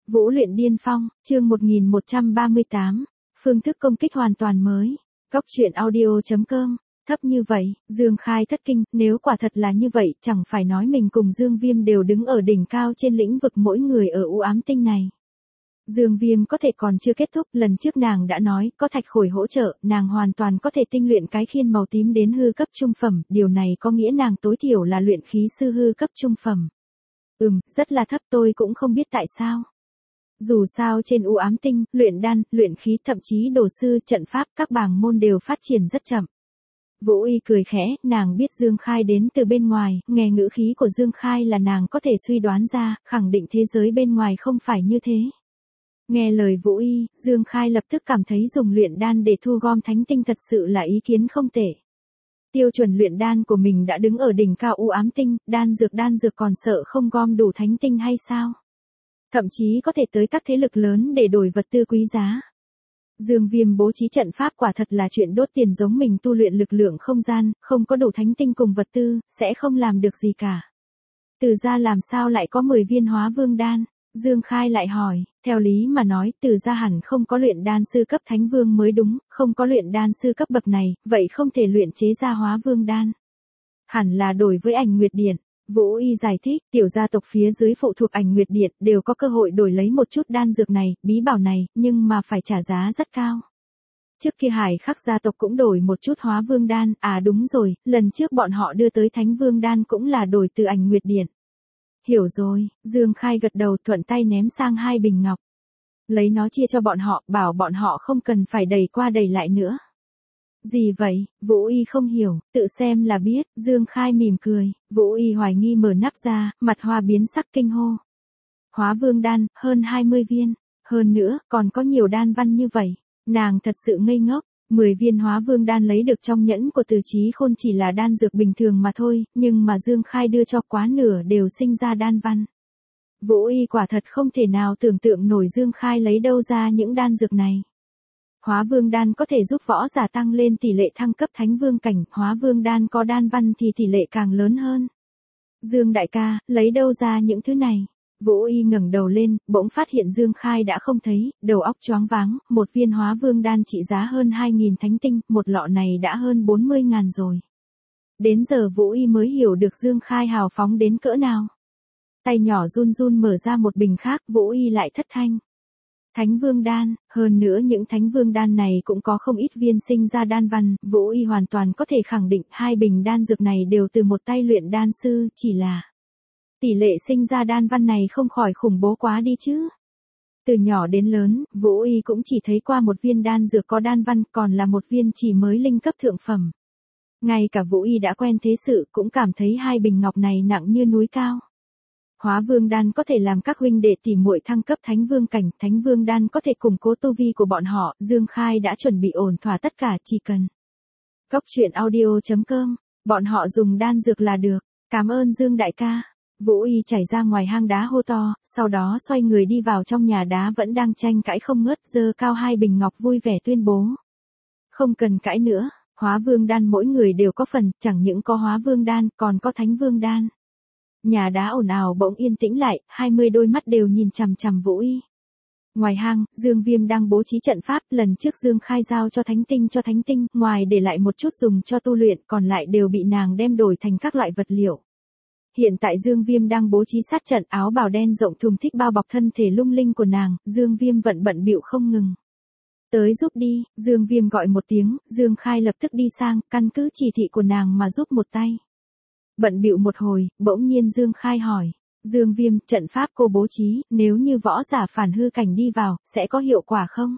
Vũ luyện điên phong, chương 1138, phương thức công kích hoàn toàn mới. Góc truyện audio.com, thấp như vậy, Dương Khai thất kinh, nếu quả thật là như vậy, chẳng phải nói mình cùng Dương Viêm đều đứng ở đỉnh cao trên lĩnh vực mỗi người ở u ám tinh này. Dương Viêm có thể còn chưa kết thúc, lần trước nàng đã nói, có thạch khổi hỗ trợ, nàng hoàn toàn có thể tinh luyện cái khiên màu tím đến hư cấp trung phẩm, điều này có nghĩa nàng tối thiểu là luyện khí sư hư cấp trung phẩm. Rất là thấp, tôi cũng không biết tại sao. Dù sao trên u ám tinh, luyện đan, luyện khí, thậm chí đồ sư, trận pháp, các bảng môn đều phát triển rất chậm. Vũ Y cười khẽ, nàng biết Dương Khai đến từ bên ngoài, nghe ngữ khí của Dương Khai là nàng có thể suy đoán ra, khẳng định thế giới bên ngoài không phải như thế. Nghe lời Vũ Y, Dương Khai lập tức cảm thấy dùng luyện đan để thu gom thánh tinh thật sự là ý kiến không tệ. Tiêu chuẩn luyện đan của mình đã đứng ở đỉnh cao u ám tinh, đan dược còn sợ không gom đủ thánh tinh hay sao? Thậm chí có thể tới các thế lực lớn để đổi vật tư quý giá. Dương Viêm bố trí trận pháp quả thật là chuyện đốt tiền, giống mình tu luyện lực lượng không gian, không có đủ thánh tinh cùng vật tư, sẽ không làm được gì cả. Từ gia làm sao lại có 10 viên hóa vương đan? Dương Khai lại hỏi, theo lý mà nói, từ gia hẳn không có luyện đan sư cấp thánh vương mới đúng, không có luyện đan sư cấp bậc này, vậy không thể luyện chế ra hóa vương đan. Hẳn là đổi với Ảnh Nguyệt Điện. Vũ Y giải thích, tiểu gia tộc phía dưới phụ thuộc Ảnh Nguyệt Điện đều có cơ hội đổi lấy một chút đan dược này, bí bảo này, nhưng mà phải trả giá rất cao. Trước kia Hải Khắc gia tộc cũng đổi một chút hóa vương đan, đúng rồi, lần trước bọn họ đưa tới thánh vương đan cũng là đổi từ Ảnh Nguyệt Điện. Hiểu rồi, Dương Khai gật đầu, thuận tay ném sang 2 bình ngọc. Lấy nó chia cho bọn họ, bảo bọn họ không cần phải đẩy qua đẩy lại nữa. Gì vậy? Vũ Y không hiểu, tự xem là biết. Dương Khai mỉm cười, Vũ Y hoài nghi mở nắp ra, mặt hoa biến sắc kinh hô. Hóa vương đan, hơn 20 viên. Hơn nữa, còn có nhiều đan văn như vậy. Nàng thật sự ngây ngốc. 10 viên hóa vương đan lấy được trong nhẫn của Từ Chí Khôn chỉ là đan dược bình thường mà thôi, nhưng mà Dương Khai đưa cho quá nửa đều sinh ra đan văn. Vũ Y quả thật không thể nào tưởng tượng nổi Dương Khai lấy đâu ra những đan dược này. Hóa vương đan có thể giúp võ giả tăng lên tỷ lệ thăng cấp thánh vương cảnh, hóa vương đan có đan văn thì tỷ lệ càng lớn hơn. Dương đại ca, lấy đâu ra những thứ này? Vũ Y ngẩng đầu lên, bỗng phát hiện Dương Khai đã không thấy, đầu óc choáng váng, một viên hóa vương đan trị giá hơn 2.000 thánh tinh, một lọ này đã hơn 40.000 rồi. Đến giờ Vũ Y mới hiểu được Dương Khai hào phóng đến cỡ nào. Tay nhỏ run run mở ra một bình khác, Vũ Y lại thất thanh. Thánh vương đan, hơn nữa những thánh vương đan này cũng có không ít viên sinh ra đan văn, Vũ Y hoàn toàn có thể khẳng định 2 bình đan dược này đều từ một tay luyện đan sư, chỉ là tỷ lệ sinh ra đan văn này không khỏi khủng bố quá đi chứ. Từ nhỏ đến lớn, Vũ Y cũng chỉ thấy qua một viên đan dược có đan văn, còn là một viên chỉ mới linh cấp thượng phẩm. Ngay cả Vũ Y đã quen thế sự cũng cảm thấy 2 bình ngọc này nặng như núi cao. Hóa vương đan có thể làm các huynh đệ tỉ muội thăng cấp thánh vương cảnh, thánh vương đan có thể củng cố tu vi của bọn họ, Dương Khai đã chuẩn bị ổn thỏa tất cả, chỉ cần. Góc truyện audio.com, bọn họ dùng đan dược là được, cảm ơn Dương đại ca. Vũ Y chảy ra ngoài hang đá hô to, sau đó xoay người đi vào trong nhà đá vẫn đang tranh cãi không ngớt, giơ cao 2 bình ngọc vui vẻ tuyên bố. Không cần cãi nữa, hóa vương đan mỗi người đều có phần, chẳng những có hóa vương đan, còn có thánh vương đan. Nhà đá ồn ào bỗng yên tĩnh lại, 20 đôi mắt đều nhìn chằm chằm Vũ Y. Ngoài hang, Dương Viêm đang bố trí trận pháp, lần trước Dương Khai giao cho thánh tinh, ngoài để lại một chút dùng cho tu luyện, còn lại đều bị nàng đem đổi thành các loại vật liệu. Hiện tại Dương Viêm đang bố trí sát trận, áo bào đen rộng thùng thình bao bọc thân thể lung linh của nàng, Dương Viêm bận bịu không ngừng. Tới giúp đi, Dương Viêm gọi một tiếng, Dương Khai lập tức đi sang, căn cứ chỉ thị của nàng mà giúp một tay. Bận bịu một hồi, bỗng nhiên Dương Khai hỏi, Dương Viêm, trận pháp cô bố trí, nếu như võ giả phản hư cảnh đi vào, sẽ có hiệu quả không?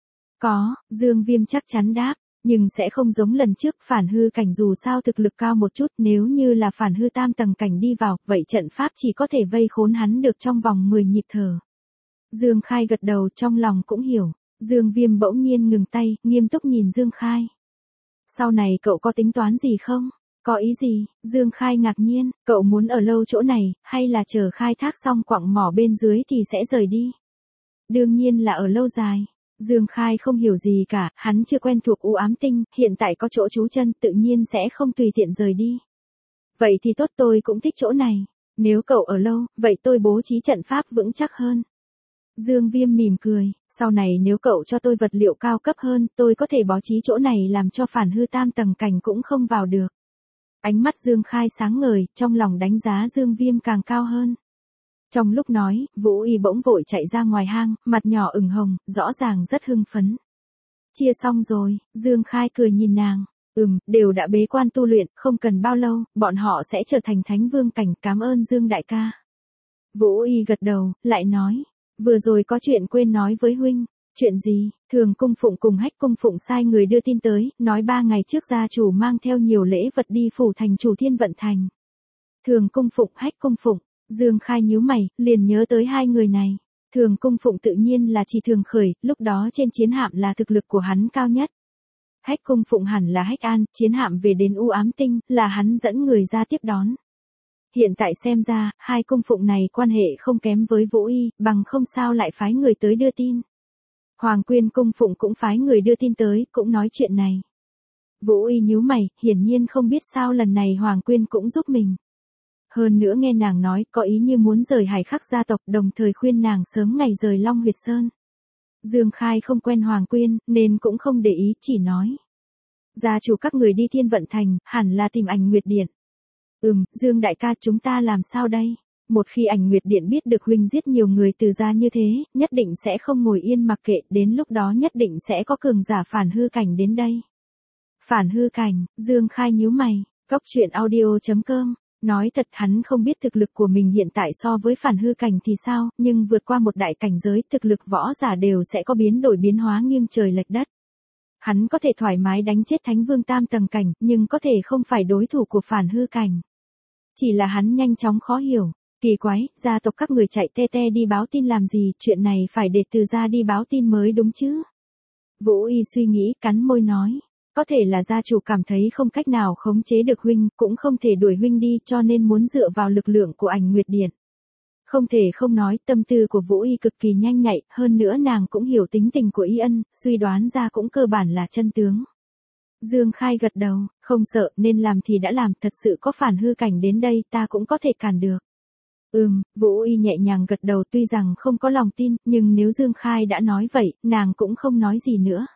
Có, Dương Viêm chắc chắn đáp, nhưng sẽ không giống lần trước, phản hư cảnh dù sao thực lực cao một chút, nếu như là phản hư tam tầng cảnh đi vào, vậy trận pháp chỉ có thể vây khốn hắn được trong vòng 10 nhịp thở. Dương Khai gật đầu, trong lòng cũng hiểu. Dương Viêm bỗng nhiên ngừng tay, nghiêm túc nhìn Dương Khai. Sau này cậu có tính toán gì không? Có ý gì? Dương Khai ngạc nhiên, cậu muốn ở lâu chỗ này, hay là chờ khai thác xong quặng mỏ bên dưới thì sẽ rời đi? Đương nhiên là ở lâu dài. Dương Khai không hiểu gì cả, hắn chưa quen thuộc u ám tinh, hiện tại có chỗ trú chân, tự nhiên sẽ không tùy tiện rời đi. Vậy thì tốt, tôi cũng thích chỗ này. Nếu cậu ở lâu, vậy tôi bố trí trận pháp vững chắc hơn. Dương Viêm mỉm cười, sau này nếu cậu cho tôi vật liệu cao cấp hơn, tôi có thể bố trí chỗ này làm cho phản hư tam tầng cảnh cũng không vào được. Ánh mắt Dương Khai sáng ngời, trong lòng đánh giá Dương Viêm càng cao hơn. Trong lúc nói, Vũ Y bỗng vội chạy ra ngoài hang, mặt nhỏ ửng hồng, rõ ràng rất hưng phấn. Chia xong rồi, Dương Khai cười nhìn nàng. Đều đã bế quan tu luyện, không cần bao lâu, bọn họ sẽ trở thành thánh vương cảnh, cảm ơn Dương đại ca. Vũ Y gật đầu, lại nói, vừa rồi có chuyện quên nói với huynh. Chuyện gì? Thường cung phụng cùng Hách cung phụng sai người đưa tin tới, nói 3 ngày trước gia chủ mang theo nhiều lễ vật đi phủ thành chủ Thiên Vận Thành. Thường cung phụng, Hách cung phụng, Dương Khai nhíu mày, liền nhớ tới hai người này. Thường cung phụng tự nhiên là chỉ Thường Khởi, lúc đó trên chiến hạm là thực lực của hắn cao nhất. Hách cung phụng hẳn là Hách An, chiến hạm về đến U Ám Tinh, là hắn dẫn người ra tiếp đón. Hiện tại xem ra, hai cung phụng này quan hệ không kém với Vũ Y, bằng không sao lại phái người tới đưa tin. Hoàng Quyên cung phụng cũng phái người đưa tin tới, cũng nói chuyện này. Vũ Y nhíu mày, hiển nhiên không biết sao lần này Hoàng Quyên cũng giúp mình. Hơn nữa nghe nàng nói, có ý như muốn rời Hải Khắc gia tộc, đồng thời khuyên nàng sớm ngày rời Long Huyệt Sơn. Dương Khai không quen Hoàng Quyên, nên cũng không để ý, chỉ nói. Gia chủ các người đi Thiên Vận Thành, hẳn là tìm Ảnh Nguyệt Điện. Dương đại ca, chúng ta làm sao đây? Một khi Ảnh Nguyệt Điện biết được huynh giết nhiều người từ gia như thế, nhất định sẽ không ngồi yên mặc kệ, đến lúc đó nhất định sẽ có cường giả phản hư cảnh đến đây. Phản hư cảnh, Dương Khai nhíu mày, Cóc Truyện Audio.com. Nói thật hắn không biết thực lực của mình hiện tại so với phản hư cảnh thì sao, nhưng vượt qua một đại cảnh giới, thực lực võ giả đều sẽ có biến đổi biến hóa nghiêng trời lệch đất. Hắn có thể thoải mái đánh chết thánh vương tam tầng cảnh, nhưng có thể không phải đối thủ của phản hư cảnh. Chỉ là hắn nhanh chóng khó hiểu. Kỳ quái, gia tộc các người chạy te te đi báo tin làm gì, chuyện này phải để từ gia đi báo tin mới đúng chứ. Vũ Y suy nghĩ, cắn môi nói. Có thể là gia chủ cảm thấy không cách nào khống chế được huynh, cũng không thể đuổi huynh đi, cho nên muốn dựa vào lực lượng của Ảnh Nguyệt Điện. Không thể không nói, tâm tư của Vũ Y cực kỳ nhanh nhạy, hơn nữa nàng cũng hiểu tính tình của Y Ân, suy đoán ra cũng cơ bản là chân tướng. Dương Khai gật đầu, không sợ, nên làm thì đã làm, thật sự có phản hư cảnh đến đây, ta cũng có thể cản được. Vũ Y nhẹ nhàng gật đầu, tuy rằng không có lòng tin, nhưng nếu Dương Khai đã nói vậy, nàng cũng không nói gì nữa.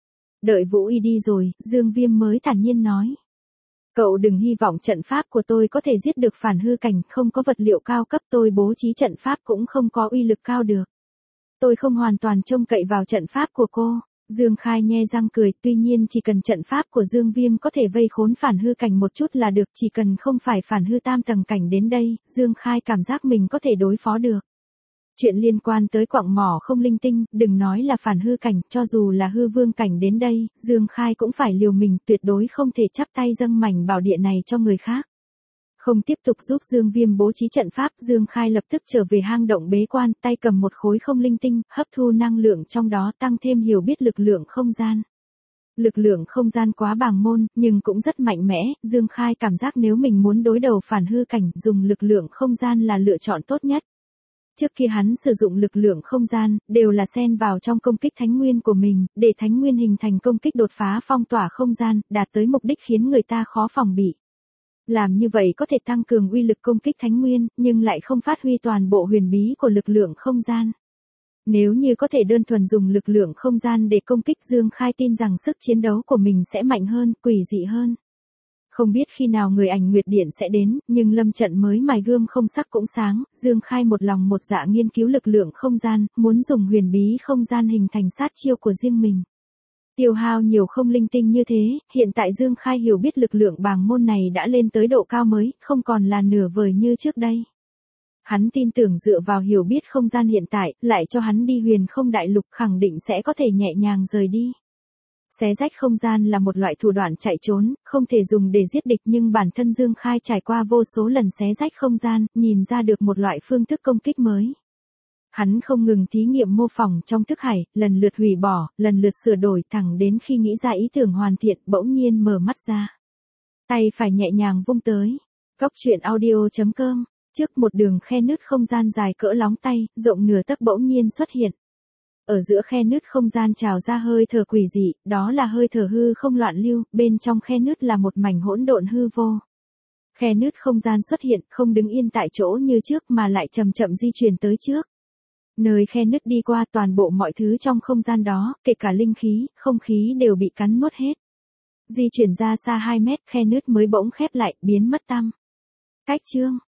Đợi Vũ Y đi rồi, Dương Viêm mới thản nhiên nói. Cậu đừng hy vọng trận pháp của tôi có thể giết được phản hư cảnh, không có vật liệu cao cấp, tôi bố trí trận pháp cũng không có uy lực cao được. Tôi không hoàn toàn trông cậy vào trận pháp của cô. Dương Khai nhe răng cười, tuy nhiên chỉ cần trận pháp của Dương Viêm có thể vây khốn phản hư cảnh một chút là được, chỉ cần không phải phản hư tam tầng cảnh đến đây, Dương Khai cảm giác mình có thể đối phó được. Chuyện liên quan tới quặng mỏ không linh tinh, đừng nói là phản hư cảnh, cho dù là hư vương cảnh đến đây, Dương Khai cũng phải liều mình, tuyệt đối không thể chắp tay dâng mảnh bảo địa này cho người khác. Không tiếp tục giúp Dương Viêm bố trí trận pháp, Dương Khai lập tức trở về hang động bế quan, tay cầm một khối không linh tinh, hấp thu năng lượng trong đó, tăng thêm hiểu biết lực lượng không gian. Lực lượng không gian quá bàng môn, nhưng cũng rất mạnh mẽ, Dương Khai cảm giác nếu mình muốn đối đầu phản hư cảnh, dùng lực lượng không gian là lựa chọn tốt nhất. Trước khi hắn sử dụng lực lượng không gian, đều là xen vào trong công kích thánh nguyên của mình, để thánh nguyên hình thành công kích đột phá phong tỏa không gian, đạt tới mục đích khiến người ta khó phòng bị. Làm như vậy có thể tăng cường uy lực công kích thánh nguyên, nhưng lại không phát huy toàn bộ huyền bí của lực lượng không gian. Nếu như có thể đơn thuần dùng lực lượng không gian để công kích, Dương Khai tin rằng sức chiến đấu của mình sẽ mạnh hơn, quỷ dị hơn. Không biết khi nào người Ảnh Nguyệt Điện sẽ đến, nhưng lâm trận mới mài gươm không sắc cũng sáng, Dương Khai một lòng một dạ nghiên cứu lực lượng không gian, muốn dùng huyền bí không gian hình thành sát chiêu của riêng mình. Tiêu hao nhiều không linh tinh như thế, hiện tại Dương Khai hiểu biết lực lượng bàng môn này đã lên tới độ cao mới, không còn là nửa vời như trước đây. Hắn tin tưởng dựa vào hiểu biết không gian hiện tại, lại cho hắn đi huyền không đại lục, khẳng định sẽ có thể nhẹ nhàng rời đi. Xé rách không gian là một loại thủ đoạn chạy trốn, không thể dùng để giết địch, nhưng bản thân Dương Khai trải qua vô số lần xé rách không gian, nhìn ra được một loại phương thức công kích mới. Hắn không ngừng thí nghiệm mô phỏng trong thức hải, lần lượt hủy bỏ, lần lượt sửa đổi, thẳng đến khi nghĩ ra ý tưởng hoàn thiện, bỗng nhiên mở mắt ra. Tay phải nhẹ nhàng vung tới. Cóc Truyện Audio.com. Trước một đường khe nứt không gian dài cỡ lóng tay, rộng nửa tấc bỗng nhiên xuất hiện. Ở giữa khe nứt không gian trào ra hơi thở quỷ dị, đó là hơi thở hư không loạn lưu, bên trong khe nứt là một mảnh hỗn độn hư vô. Khe nứt không gian xuất hiện, không đứng yên tại chỗ như trước mà lại chậm chậm di chuyển tới trước. Nơi khe nứt đi qua toàn bộ mọi thứ trong không gian đó, kể cả linh khí, không khí đều bị cắn nuốt hết. Di chuyển ra xa 2 mét, khe nứt mới bỗng khép lại, biến mất tăm. Cách chương.